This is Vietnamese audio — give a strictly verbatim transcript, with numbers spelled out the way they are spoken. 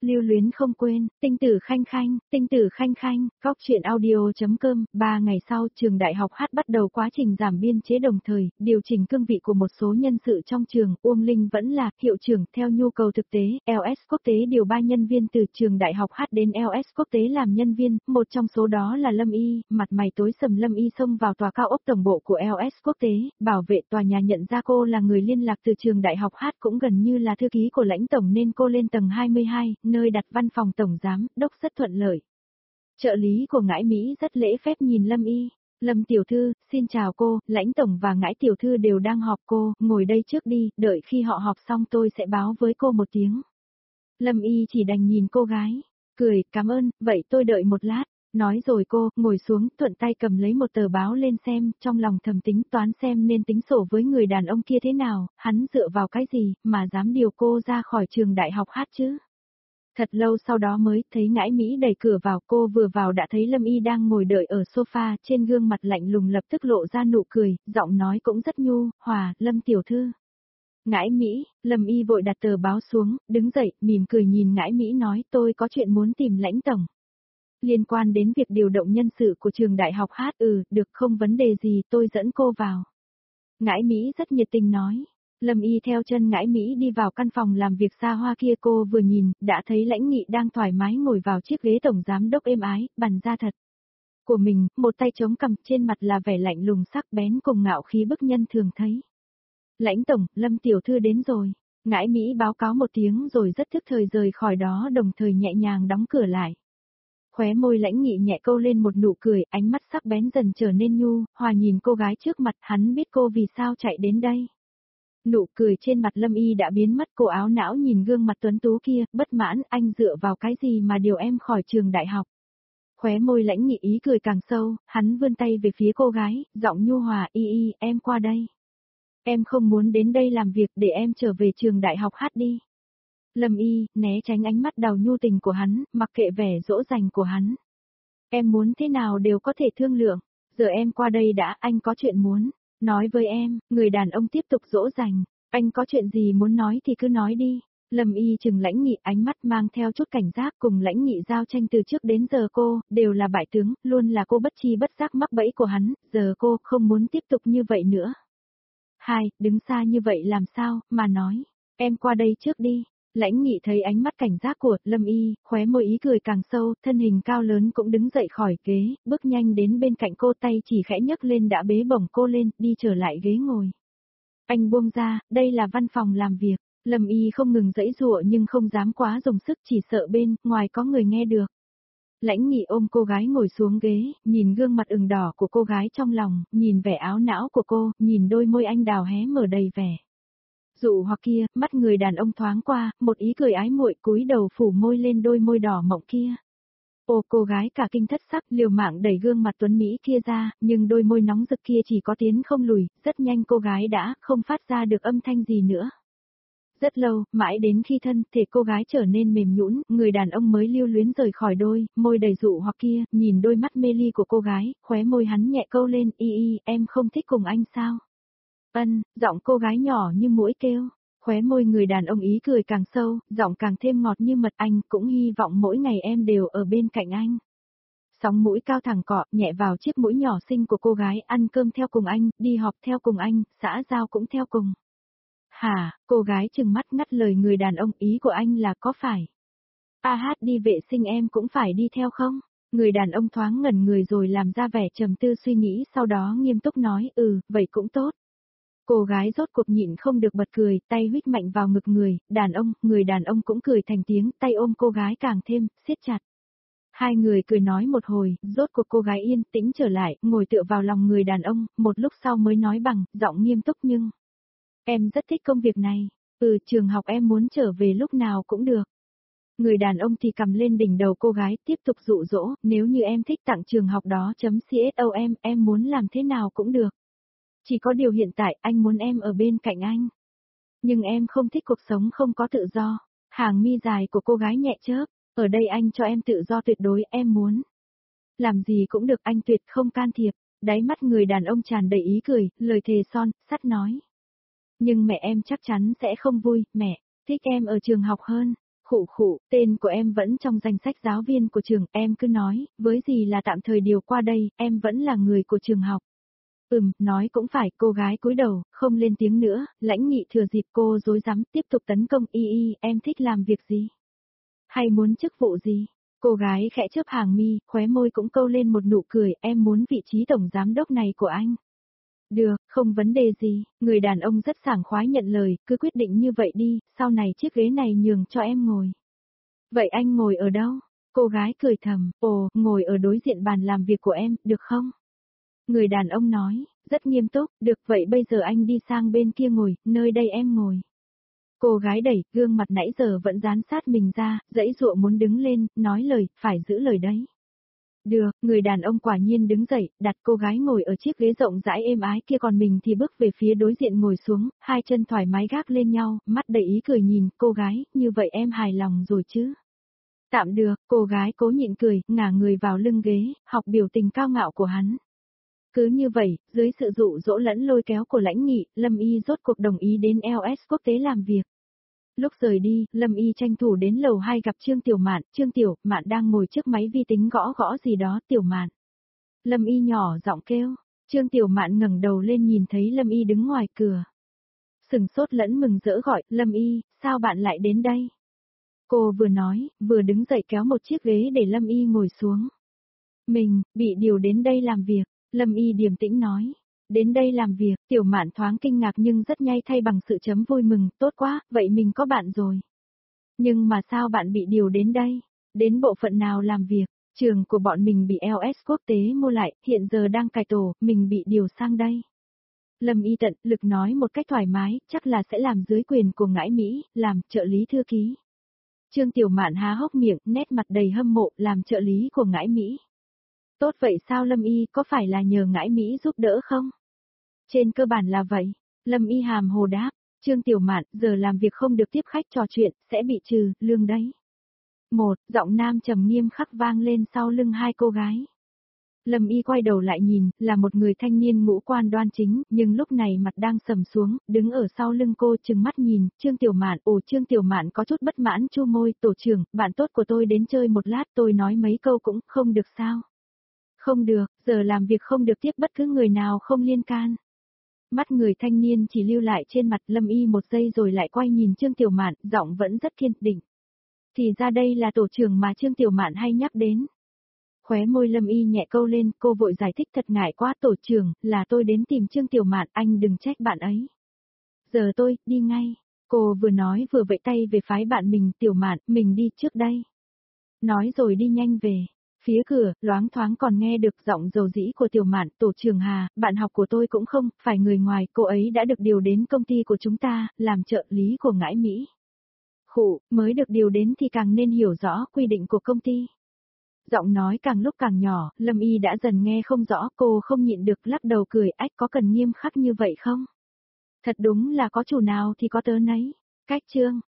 lưu luyến không quên, tinh tử khanh khanh, tinh tử khanh khanh, góc chuyện audio.com, ba ngày sau trường đại học hát bắt đầu quá trình giảm biên chế đồng thời, điều chỉnh cương vị của một số nhân sự trong trường, Uông Linh vẫn là hiệu trưởng theo nhu cầu thực tế, lờ ét quốc tế điều ba nhân viên từ trường đại học hát đến lờ ét quốc tế làm nhân viên, một trong số đó là Lâm Y, mặt mày tối sầm Lâm Y xông vào tòa cao ốc tổng bộ của lờ ét quốc tế, bảo vệ tòa nhà nhận ra cô là người liên lạc từ trường đại học hát cũng gần như là thư ký của lãnh tổng nên cô lên tầng hai mươi hai, nơi đặt văn phòng tổng giám đốc rất thuận lợi. Trợ lý của Ngãi Mỹ rất lễ phép nhìn Lâm Y. Lâm tiểu thư, xin chào cô, lãnh tổng và Ngãi tiểu thư đều đang họp cô, ngồi đây trước đi, đợi khi họ họp xong tôi sẽ báo với cô một tiếng. Lâm Y chỉ đành nhìn cô gái, cười, cảm ơn, vậy tôi đợi một lát. Nói rồi cô, ngồi xuống, thuận tay cầm lấy một tờ báo lên xem, trong lòng thầm tính toán xem nên tính sổ với người đàn ông kia thế nào, hắn dựa vào cái gì, mà dám điều cô ra khỏi trường đại học hát chứ. Thật lâu sau đó mới thấy Ngãi Mỹ đẩy cửa vào, cô vừa vào đã thấy Lâm Y đang ngồi đợi ở sofa, trên gương mặt lạnh lùng lập tức lộ ra nụ cười, giọng nói cũng rất nhu, hòa, Lâm tiểu thư. Ngãi Mỹ, Lâm Y vội đặt tờ báo xuống, đứng dậy, mỉm cười nhìn Ngãi Mỹ nói tôi có chuyện muốn tìm lãnh tổng. Liên quan đến việc điều động nhân sự của trường đại học hát, ừ, được không vấn đề gì, tôi dẫn cô vào. Ngãi Mỹ rất nhiệt tình nói. Lâm Y theo chân Ngãi Mỹ đi vào căn phòng làm việc xa hoa kia, cô vừa nhìn, đã thấy Lãnh Nghị đang thoải mái ngồi vào chiếc ghế tổng giám đốc êm ái, bằn da thật. Của mình, một tay chống cằm, trên mặt là vẻ lạnh lùng sắc bén cùng ngạo khí bức nhân thường thấy. Lãnh tổng, Lâm tiểu thư đến rồi. Ngãi Mỹ báo cáo một tiếng rồi rất thức thời rời khỏi đó, đồng thời nhẹ nhàng đóng cửa lại. Khóe môi Lãnh Nghị nhẹ câu lên một nụ cười, ánh mắt sắc bén dần trở nên nhu, hòa nhìn cô gái trước mặt, hắn biết cô vì sao chạy đến đây. Nụ cười trên mặt Lâm Y đã biến mất, cô áo não nhìn gương mặt tuấn tú kia, bất mãn, anh dựa vào cái gì mà điều em khỏi trường đại học. Khóe môi Lãnh Nghị ý cười càng sâu, hắn vươn tay về phía cô gái, giọng nhu hòa, y y, em qua đây. Em không muốn đến đây làm việc, để em trở về trường đại học hát đi. Lâm Y, né tránh ánh mắt đào nhu tình của hắn, mặc kệ vẻ dỗ dành của hắn. Em muốn thế nào đều có thể thương lượng, giờ em qua đây đã, anh có chuyện muốn. Nói với em, người đàn ông tiếp tục dỗ dành, anh có chuyện gì muốn nói thì cứ nói đi. Lâm Y chừng Lãnh Nghị, ánh mắt mang theo chút cảnh giác, cùng Lãnh Nghị giao tranh từ trước đến giờ cô, đều là bại tướng, luôn là cô bất chi bất giác mắc bẫy của hắn, giờ cô không muốn tiếp tục như vậy nữa. Hai, đứng xa như vậy làm sao, mà nói, em qua đây trước đi. Lãnh Nghị thấy ánh mắt cảnh giác của Lâm Y, khóe môi ý cười càng sâu, thân hình cao lớn cũng đứng dậy khỏi ghế, bước nhanh đến bên cạnh cô, tay chỉ khẽ nhấc lên đã bế bổng cô lên, đi trở lại ghế ngồi. Anh buông ra, đây là văn phòng làm việc. Lâm Y không ngừng giãy giụa nhưng không dám quá dùng sức, chỉ sợ bên ngoài có người nghe được. Lãnh Nghị ôm cô gái ngồi xuống ghế, nhìn gương mặt ửng đỏ của cô gái trong lòng, nhìn vẻ áo não của cô, nhìn đôi môi anh đào hé mở đầy vẻ dụ hoặc kia, mắt người đàn ông thoáng qua, một ý cười ái muội, cúi đầu phủ môi lên đôi môi đỏ mọng kia. Ô, cô gái cả kinh thất sắc, liều mạng đẩy gương mặt tuấn mỹ kia ra, nhưng đôi môi nóng rực kia chỉ có tiến không lùi, rất nhanh cô gái đã không phát ra được âm thanh gì nữa. Rất lâu, mãi đến khi thân thể cô gái trở nên mềm nhũn, người đàn ông mới lưu luyến rời khỏi đôi môi đầy dụ hoặc kia, nhìn đôi mắt mê ly của cô gái, khóe môi hắn nhẹ câu lên, y y, em không thích cùng anh sao? Ân, giọng cô gái nhỏ như muỗi kêu, khóe môi người đàn ông ý cười càng sâu, giọng càng thêm ngọt như mật, anh cũng hy vọng mỗi ngày em đều ở bên cạnh anh. Sóng mũi cao thẳng cọ, nhẹ vào chiếc mũi nhỏ xinh của cô gái, ăn cơm theo cùng anh, đi họp theo cùng anh, xã giao cũng theo cùng. Hả, cô gái trừng mắt ngắt lời người đàn ông, ý của anh là có phải? A hát đi vệ sinh em cũng phải đi theo không? Người đàn ông thoáng ngẩn người rồi làm ra vẻ trầm tư suy nghĩ, sau đó nghiêm túc nói, ừ, vậy cũng tốt. Cô gái rốt cuộc nhịn không được bật cười, tay huých mạnh vào ngực người, đàn ông, người đàn ông cũng cười thành tiếng, tay ôm cô gái càng thêm, siết chặt. Hai người cười nói một hồi, rốt cuộc cô gái yên tĩnh trở lại, ngồi tựa vào lòng người đàn ông, một lúc sau mới nói bằng, giọng nghiêm túc nhưng... Em rất thích công việc này, ừ, trường học em muốn trở về lúc nào cũng được. Người đàn ông thì cầm lên đỉnh đầu cô gái, tiếp tục dụ dỗ, nếu như em thích tặng trường học đó chấm com em, em muốn làm thế nào cũng được. Chỉ có điều hiện tại anh muốn em ở bên cạnh anh. Nhưng em không thích cuộc sống không có tự do. Hàng mi dài của cô gái nhẹ chớp, ở đây anh cho em tự do tuyệt đối, em muốn làm gì cũng được, anh tuyệt không can thiệp. Đáy mắt người đàn ông tràn đầy ý cười, lời thề son sắt nói. Nhưng mẹ em chắc chắn sẽ không vui, mẹ thích em ở trường học hơn. Khụ khụ, tên của em vẫn trong danh sách giáo viên của trường, em cứ nói, với gì là tạm thời điều qua đây, em vẫn là người của trường học. Ừm, nói cũng phải, cô gái cúi đầu, không lên tiếng nữa, Lãnh Nghị thừa dịp cô rối rắm tiếp tục tấn công. Y y, em thích làm việc gì? Hay muốn chức vụ gì? Cô gái khẽ chớp hàng mi, khóe môi cũng câu lên một nụ cười, em muốn vị trí tổng giám đốc này của anh. Được, không vấn đề gì, người đàn ông rất sảng khoái nhận lời, cứ quyết định như vậy đi, sau này chiếc ghế này nhường cho em ngồi. Vậy anh ngồi ở đâu? Cô gái cười thầm, ồ, ngồi ở đối diện bàn làm việc của em, được không? Người đàn ông nói, rất nghiêm túc, được vậy bây giờ anh đi sang bên kia ngồi, nơi đây em ngồi. Cô gái đẩy, gương mặt nãy giờ vẫn dán sát mình ra, dãy dụa muốn đứng lên, nói lời, phải giữ lời đấy. Được, người đàn ông quả nhiên đứng dậy, đặt cô gái ngồi ở chiếc ghế rộng rãi êm ái kia còn mình thì bước về phía đối diện ngồi xuống, hai chân thoải mái gác lên nhau, mắt đầy ý cười nhìn cô gái, như vậy em hài lòng rồi chứ? Tạm được, cô gái cố nhịn cười, ngả người vào lưng ghế, học biểu tình cao ngạo của hắn. Cứ như vậy, dưới sự dụ dỗ lẫn lôi kéo của Lãnh Nghị, Lâm Y rốt cuộc đồng ý đến lờ ét quốc tế làm việc. Lúc rời đi, Lâm Y tranh thủ đến lầu hai gặp Trương Tiểu Mạn, Trương Tiểu Mạn đang ngồi trước máy vi tính gõ gõ gì đó. Tiểu Mạn. Lâm Y nhỏ giọng kêu, Trương Tiểu Mạn ngẩng đầu lên nhìn thấy Lâm Y đứng ngoài cửa. Sừng sốt lẫn mừng rỡ gọi, Lâm Y, sao bạn lại đến đây? Cô vừa nói, vừa đứng dậy kéo một chiếc ghế để Lâm Y ngồi xuống. Mình, bị điều đến đây làm việc, Lâm Y điềm tĩnh nói. Đến đây làm việc, Tiểu Mạn thoáng kinh ngạc nhưng rất nhanh thay bằng sự chấm vui mừng, tốt quá, vậy mình có bạn rồi. Nhưng mà sao bạn bị điều đến đây? Đến bộ phận nào làm việc? Trường của bọn mình bị lờ ét quốc tế mua lại, hiện giờ đang cải tổ, mình bị điều sang đây. Lâm Y tận lực nói một cách thoải mái, chắc là sẽ làm dưới quyền của Ngãi Mỹ, làm trợ lý thư ký. Trương Tiểu Mạn há hốc miệng, nét mặt đầy hâm mộ, làm trợ lý của Ngãi Mỹ. Tốt vậy sao Lâm Y, có phải là nhờ Ngãi Mỹ giúp đỡ không? Trên cơ bản là vậy. Lâm Y hàm hồ đáp, Trương Tiểu Mạn, giờ làm việc không được tiếp khách trò chuyện, sẽ bị trừ, lương đấy. Một, giọng nam trầm nghiêm khắc vang lên sau lưng hai cô gái. Lâm Y quay đầu lại nhìn, là một người thanh niên ngũ quan đoan chính, nhưng lúc này mặt đang sầm xuống, đứng ở sau lưng cô trừng mắt nhìn, Trương Tiểu Mạn, ồ Trương Tiểu Mạn có chút bất mãn chu môi, tổ trưởng, bạn tốt của tôi đến chơi một lát tôi nói mấy câu cũng không được sao. Không được, giờ làm việc không được tiếp bất cứ người nào không liên can. Mắt người thanh niên chỉ lưu lại trên mặt Lâm Y một giây rồi lại quay nhìn Trương Tiểu Mạn, giọng vẫn rất kiên định. Thì ra đây là tổ trưởng mà Trương Tiểu Mạn hay nhắc đến. Khóe môi Lâm Y nhẹ câu lên, cô vội giải thích thật ngại quá tổ trưởng, là tôi đến tìm Trương Tiểu Mạn, anh đừng trách bạn ấy. Giờ tôi, đi ngay. Cô vừa nói vừa vẫy tay về phái bạn mình, Tiểu Mạn, mình đi trước đây. Nói rồi đi nhanh về. Phía cửa, loáng thoáng còn nghe được giọng dầu dĩ của Tiểu Mạn, tổ trưởng Hà, bạn học của tôi cũng không, phải người ngoài, cô ấy đã được điều đến công ty của chúng ta, làm trợ lý của Ngãi Mỹ. Khụ, mới được điều đến thì càng nên hiểu rõ quy định của công ty. Giọng nói càng lúc càng nhỏ, Lâm Y đã dần nghe không rõ, cô không nhịn được lắc đầu cười, ách có cần nghiêm khắc như vậy không? Thật đúng là có chủ nào thì có tớ nấy. Cách chương.